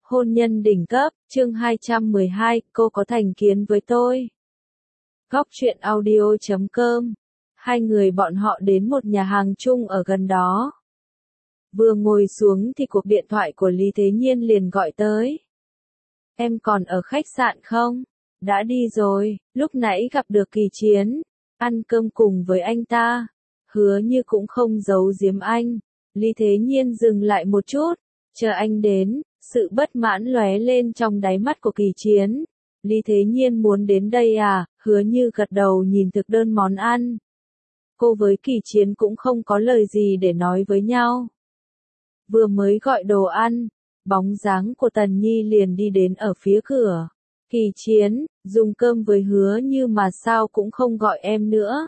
Hôn nhân đỉnh cấp, chương 212, cô có thành kiến với tôi. Góc truyện audio.com. Hai người bọn họ đến một nhà hàng chung ở gần đó. Vừa ngồi xuống thì cuộc điện thoại của Lý Thế Nhiên liền gọi tới. Em còn ở khách sạn không? Đã đi rồi, lúc nãy gặp được Kỳ Chiến. Ăn cơm cùng với anh ta. Hứa Như cũng không giấu giếm anh. Lý Thế Nhiên dừng lại một chút. Chờ anh đến, sự bất mãn lóe lên trong đáy mắt của Kỳ Chiến. Lý Thế Nhiên muốn đến đây à? Hứa Như gật đầu nhìn thực đơn món ăn. Cô với Kỳ Chiến cũng không có lời gì để nói với nhau. Vừa mới gọi đồ ăn, bóng dáng của Tần Nhi liền đi đến ở phía cửa. Kỳ Chiến, dùng cơm với Hứa Như mà sao cũng không gọi em nữa.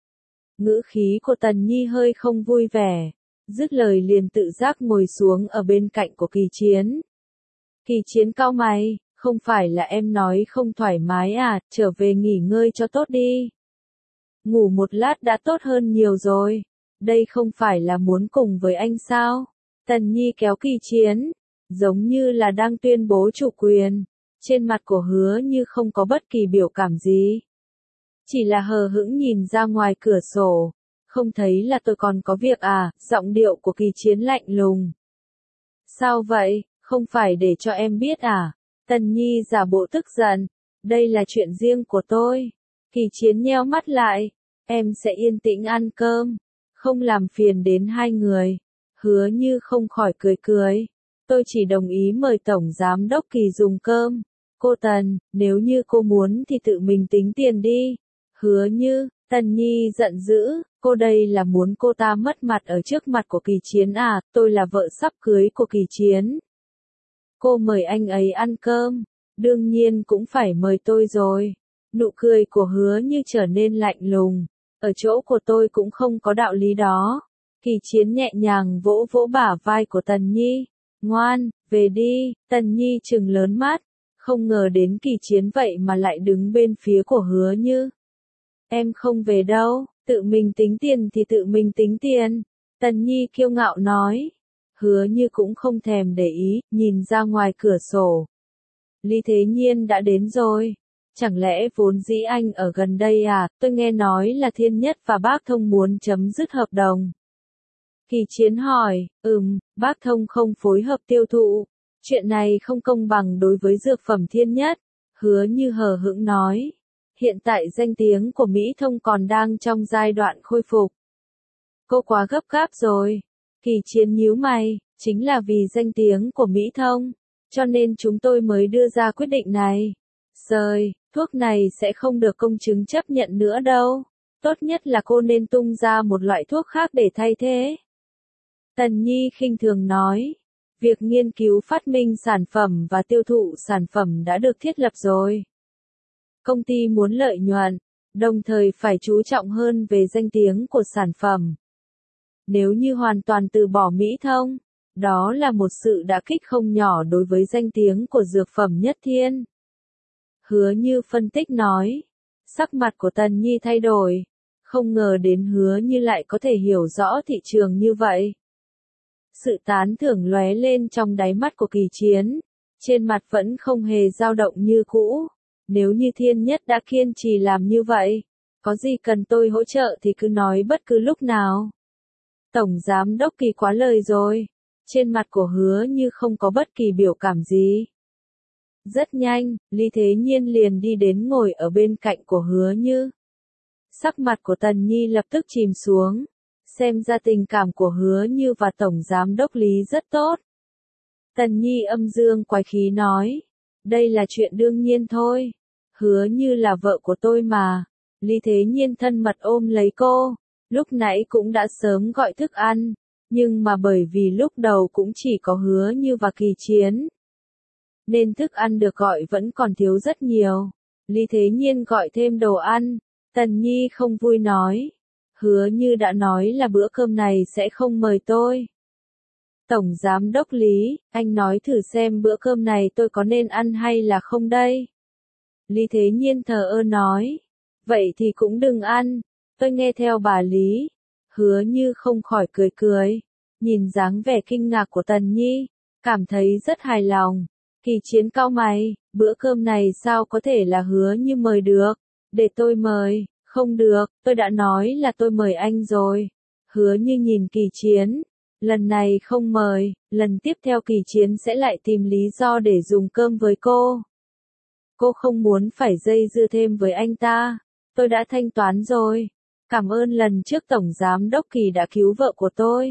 Ngữ khí của Tần Nhi hơi không vui vẻ. Dứt lời liền tự giác ngồi xuống ở bên cạnh của Kỳ Chiến. Kỳ Chiến cau mày, không phải là em nói không thoải mái à, trở về nghỉ ngơi cho tốt đi. Ngủ một lát đã tốt hơn nhiều rồi, đây không phải là muốn cùng với anh sao? Tần Nhi kéo Kỳ Chiến, giống như là đang tuyên bố chủ quyền, trên mặt của Hứa Như không có bất kỳ biểu cảm gì. Chỉ là hờ hững nhìn ra ngoài cửa sổ. Không thấy là tôi còn có việc à? Giọng điệu của Kỳ Chiến lạnh lùng. Sao vậy, không phải để cho em biết à? Tần Nhi giả bộ tức giận. Đây là chuyện riêng của tôi. Kỳ Chiến nheo mắt lại. Em sẽ yên tĩnh ăn cơm. Không làm phiền đến hai người. Hứa Như không khỏi cười cười. Tôi chỉ đồng ý mời Tổng Giám Đốc Kỳ dùng cơm. Cô Tần, nếu như cô muốn thì tự mình tính tiền đi. Hứa Như, Tần Nhi giận dữ. Cô đây là muốn cô ta mất mặt ở trước mặt của Kỳ Chiến à? Tôi là vợ sắp cưới của Kỳ Chiến. Cô mời anh ấy ăn cơm, đương nhiên cũng phải mời tôi rồi. Nụ cười của Hứa Như trở nên lạnh lùng. Ở chỗ của tôi cũng không có đạo lý đó. Kỳ Chiến nhẹ nhàng vỗ vỗ bả vai của Tần Nhi. Ngoan, về đi. Tần Nhi trừng lớn mắt. Không ngờ đến Kỳ Chiến vậy mà lại đứng bên phía của Hứa Như. Em không về đâu. Tự mình tính tiền thì tự mình tính tiền. Tần Nhi kiêu ngạo nói. Hứa Như cũng không thèm để ý, nhìn ra ngoài cửa sổ. Lý Thế Nhiên đã đến rồi. Chẳng lẽ vốn dĩ anh ở gần đây à? Tôi nghe nói là Thiên Nhất và Bác Thông muốn chấm dứt hợp đồng. Kỳ Chiến hỏi, Bác Thông không phối hợp tiêu thụ. Chuyện này không công bằng đối với dược phẩm Thiên Nhất. Hứa Như hờ hững nói. Hiện tại danh tiếng của Mỹ Thông còn đang trong giai đoạn khôi phục. Cô quá gấp gáp rồi. Kỳ Chiến nhíu mày, chính là vì danh tiếng của Mỹ Thông, cho nên chúng tôi mới đưa ra quyết định này. Rồi, thuốc này sẽ không được công chứng chấp nhận nữa đâu. Tốt nhất là cô nên tung ra một loại thuốc khác để thay thế. Tần Nhi khinh thường nói. Việc nghiên cứu phát minh sản phẩm và tiêu thụ sản phẩm đã được thiết lập rồi. Công ty muốn lợi nhuận, đồng thời phải chú trọng hơn về danh tiếng của sản phẩm. Nếu như hoàn toàn từ bỏ Mỹ Thông, đó là một sự đả kích không nhỏ đối với danh tiếng của dược phẩm Nhất Thiên. Hứa Như phân tích nói. Sắc mặt của Tần Nhi thay đổi. Không ngờ đến Hứa Như lại có thể hiểu rõ thị trường như vậy. Sự tán thưởng lóe lên trong đáy mắt của Kỳ Chiến. Trên mặt vẫn không hề dao động như cũ. Nếu như Thiên Nhất đã kiên trì làm như vậy, có gì cần tôi hỗ trợ thì cứ nói bất cứ lúc nào. Tổng Giám Đốc Kỳ quá lời rồi. Trên mặt của Hứa Như không có bất kỳ biểu cảm gì. Rất nhanh, Lý Thế Nhiên liền đi đến ngồi ở bên cạnh của Hứa Như. Sắc mặt của Tần Nhi lập tức chìm xuống. Xem ra tình cảm của Hứa Như và Tổng Giám Đốc Lý rất tốt. Tần Nhi âm dương quái khí nói. Đây là chuyện đương nhiên thôi. Hứa Như là vợ của tôi mà. Lý Thế Nhiên thân mật ôm lấy cô. Lúc nãy cũng đã sớm gọi thức ăn. Nhưng mà bởi vì lúc đầu cũng chỉ có Hứa Như và Kỳ Chiến, nên thức ăn được gọi vẫn còn thiếu rất nhiều. Lý Thế Nhiên gọi thêm đồ ăn. Tần Nhi không vui nói. Hứa Như đã nói là bữa cơm này sẽ không mời tôi. Tổng Giám Đốc Lý, anh nói thử xem bữa cơm này tôi có nên ăn hay là không đây? Lý Thế Nhiên thờ ơ nói. Vậy thì cũng đừng ăn. Tôi nghe theo bà Lý. Hứa Như không khỏi cười cười. Nhìn dáng vẻ kinh ngạc của Tần Nhi. Cảm thấy rất hài lòng. Kỳ Chiến cau mày, bữa cơm này sao có thể là Hứa Như mời được? Để tôi mời, không được, tôi đã nói là tôi mời anh rồi. Hứa Như nhìn Kỳ Chiến, lần này không mời, lần tiếp theo Kỳ Chiến sẽ lại tìm lý do để dùng cơm với cô. Cô không muốn phải dây dưa thêm với anh ta, tôi đã thanh toán rồi. Cảm ơn lần trước Tổng Giám Đốc Kỳ đã cứu vợ của tôi.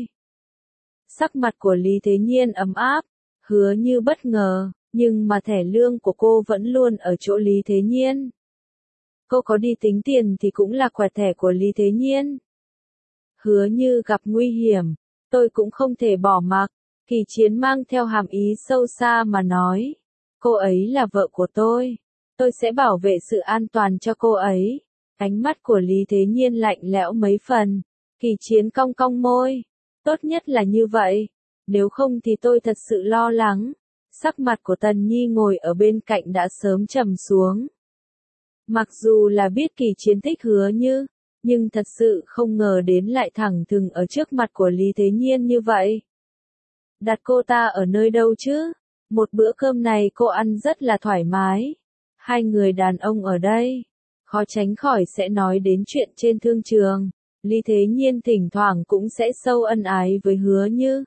Sắc mặt của Lý Thế Nhiên ấm áp, Hứa Như bất ngờ, nhưng mà thẻ lương của cô vẫn luôn ở chỗ Lý Thế Nhiên. Cô có đi tính tiền thì cũng là quẹt thẻ của Lý Thế Nhiên. Hứa Như gặp nguy hiểm, tôi cũng không thể bỏ mặc. Kỳ Chiến mang theo hàm ý sâu xa mà nói. Cô ấy là vợ của tôi sẽ bảo vệ sự an toàn cho cô ấy. Ánh mắt của Lý Thế Nhiên lạnh lẽo mấy phần. Kỳ Chiến cong cong môi. Tốt nhất là như vậy. Nếu không thì tôi thật sự lo lắng. Sắc mặt của Tần Nhi ngồi ở bên cạnh đã sớm trầm xuống. Mặc dù là biết Kỳ Chiến thích Hứa Như, nhưng thật sự không ngờ đến lại thẳng thừng ở trước mặt của Lý Thế Nhiên như vậy. Đặt cô ta ở nơi đâu chứ? Một bữa cơm này cô ăn rất là thoải mái. Hai người đàn ông ở đây, khó tránh khỏi sẽ nói đến chuyện trên thương trường. Lý Thế Nhiên thỉnh thoảng cũng sẽ sâu ân ái với Hứa Như.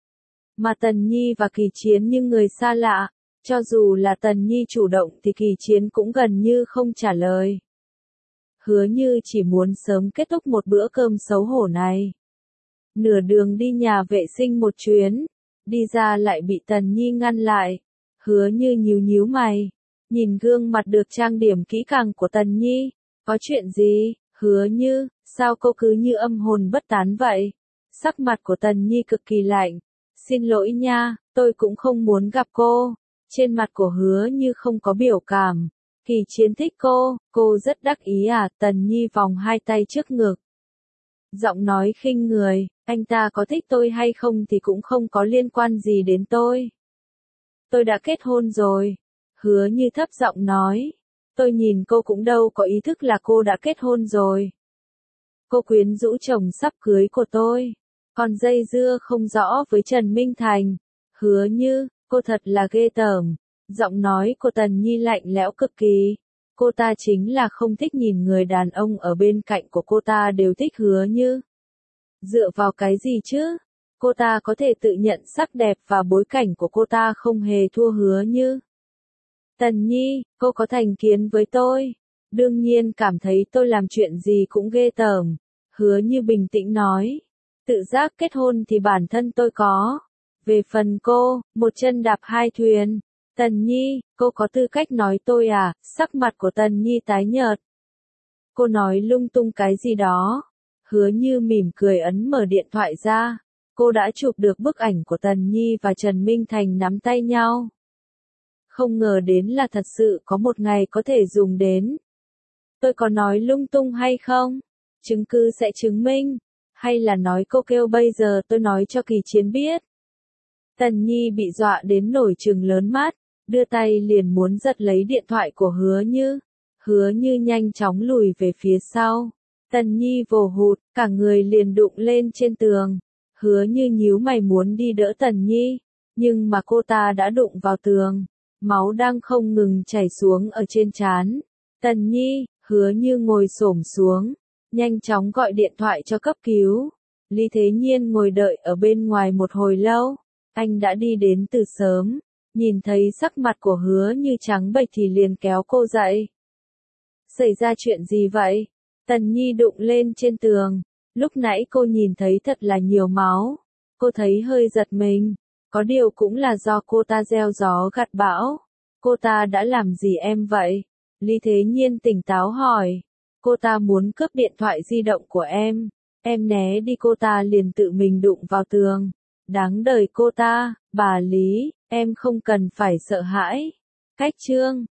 Mà Tần Nhi và Kỳ Chiến như người xa lạ, cho dù là Tần Nhi chủ động thì Kỳ Chiến cũng gần như không trả lời. Hứa Như chỉ muốn sớm kết thúc một bữa cơm xấu hổ này. Nửa đường đi nhà vệ sinh một chuyến, đi ra lại bị Tần Nhi ngăn lại. Hứa Như nhíu nhíu mày, nhìn gương mặt được trang điểm kỹ càng của Tần Nhi. Có chuyện gì, Hứa Như, sao cô cứ như âm hồn bất tán vậy? Sắc mặt của Tần Nhi cực kỳ lạnh. Xin lỗi nha, tôi cũng không muốn gặp cô. Trên mặt của Hứa Như không có biểu cảm. Kỳ Chiến thích cô rất đắc ý à? Tần Nhi vòng hai tay trước ngực. Giọng nói khinh người, anh ta có thích tôi hay không thì cũng không có liên quan gì đến tôi. Tôi đã kết hôn rồi. Hứa Như thấp giọng nói. Tôi nhìn cô cũng đâu có ý thức là cô đã kết hôn rồi. Cô quyến rũ chồng sắp cưới của tôi. Còn dây dưa không rõ với Trần Minh Thành. Hứa Như, cô thật là ghê tởm. Giọng nói của Tần Nhi lạnh lẽo cực kỳ. Cô ta chính là không thích nhìn người đàn ông ở bên cạnh của cô ta đều thích Hứa Như. Dựa vào cái gì chứ? Cô ta có thể tự nhận sắc đẹp và bối cảnh của cô ta không hề thua Hứa Như. Tần Nhi, cô có thành kiến với tôi. Đương nhiên cảm thấy tôi làm chuyện gì cũng ghê tởm. Hứa Như bình tĩnh nói. Tự giác kết hôn thì bản thân tôi có. Về phần cô, một chân đạp hai thuyền. Tần Nhi, cô có tư cách nói tôi à? Sắc mặt của Tần Nhi tái nhợt. Cô nói lung tung cái gì đó. Hứa Như mỉm cười ấn mở điện thoại ra. Cô đã chụp được bức ảnh của Tần Nhi và Trần Minh Thành nắm tay nhau. Không ngờ đến là thật sự có một ngày có thể dùng đến. Tôi có nói lung tung hay không? Chứng cứ sẽ chứng minh. Hay là nói cô kêu bây giờ tôi nói cho Kỳ Chiến biết. Tần Nhi bị dọa đến nổi trừng lớn mắt, đưa tay liền muốn giật lấy điện thoại của Hứa Như. Hứa Như nhanh chóng lùi về phía sau. Tần Nhi vồ hụt, cả người liền đụng lên trên tường. Hứa Như nhíu mày muốn đi đỡ Tần Nhi, nhưng mà cô ta đã đụng vào tường. Máu đang không ngừng chảy xuống ở trên trán. Tần Nhi, Hứa Như ngồi xổm xuống, nhanh chóng gọi điện thoại cho cấp cứu. Lý Thế Nhiên ngồi đợi ở bên ngoài một hồi lâu. Anh đã đi đến từ sớm, nhìn thấy sắc mặt của Hứa Như trắng bệch thì liền kéo cô dậy. Xảy ra chuyện gì vậy? Tần Nhi đụng lên trên tường. Lúc nãy cô nhìn thấy thật là nhiều máu. Cô thấy hơi giật mình. Có điều cũng là do cô ta gieo gió gặt bão. Cô ta đã làm gì em vậy? Lý Thế Nhiên tỉnh táo hỏi. Cô ta muốn cướp điện thoại di động của em. Em né đi cô ta liền tự mình đụng vào tường. Đáng đời cô ta, bà Lý, em không cần phải sợ hãi. Cách chương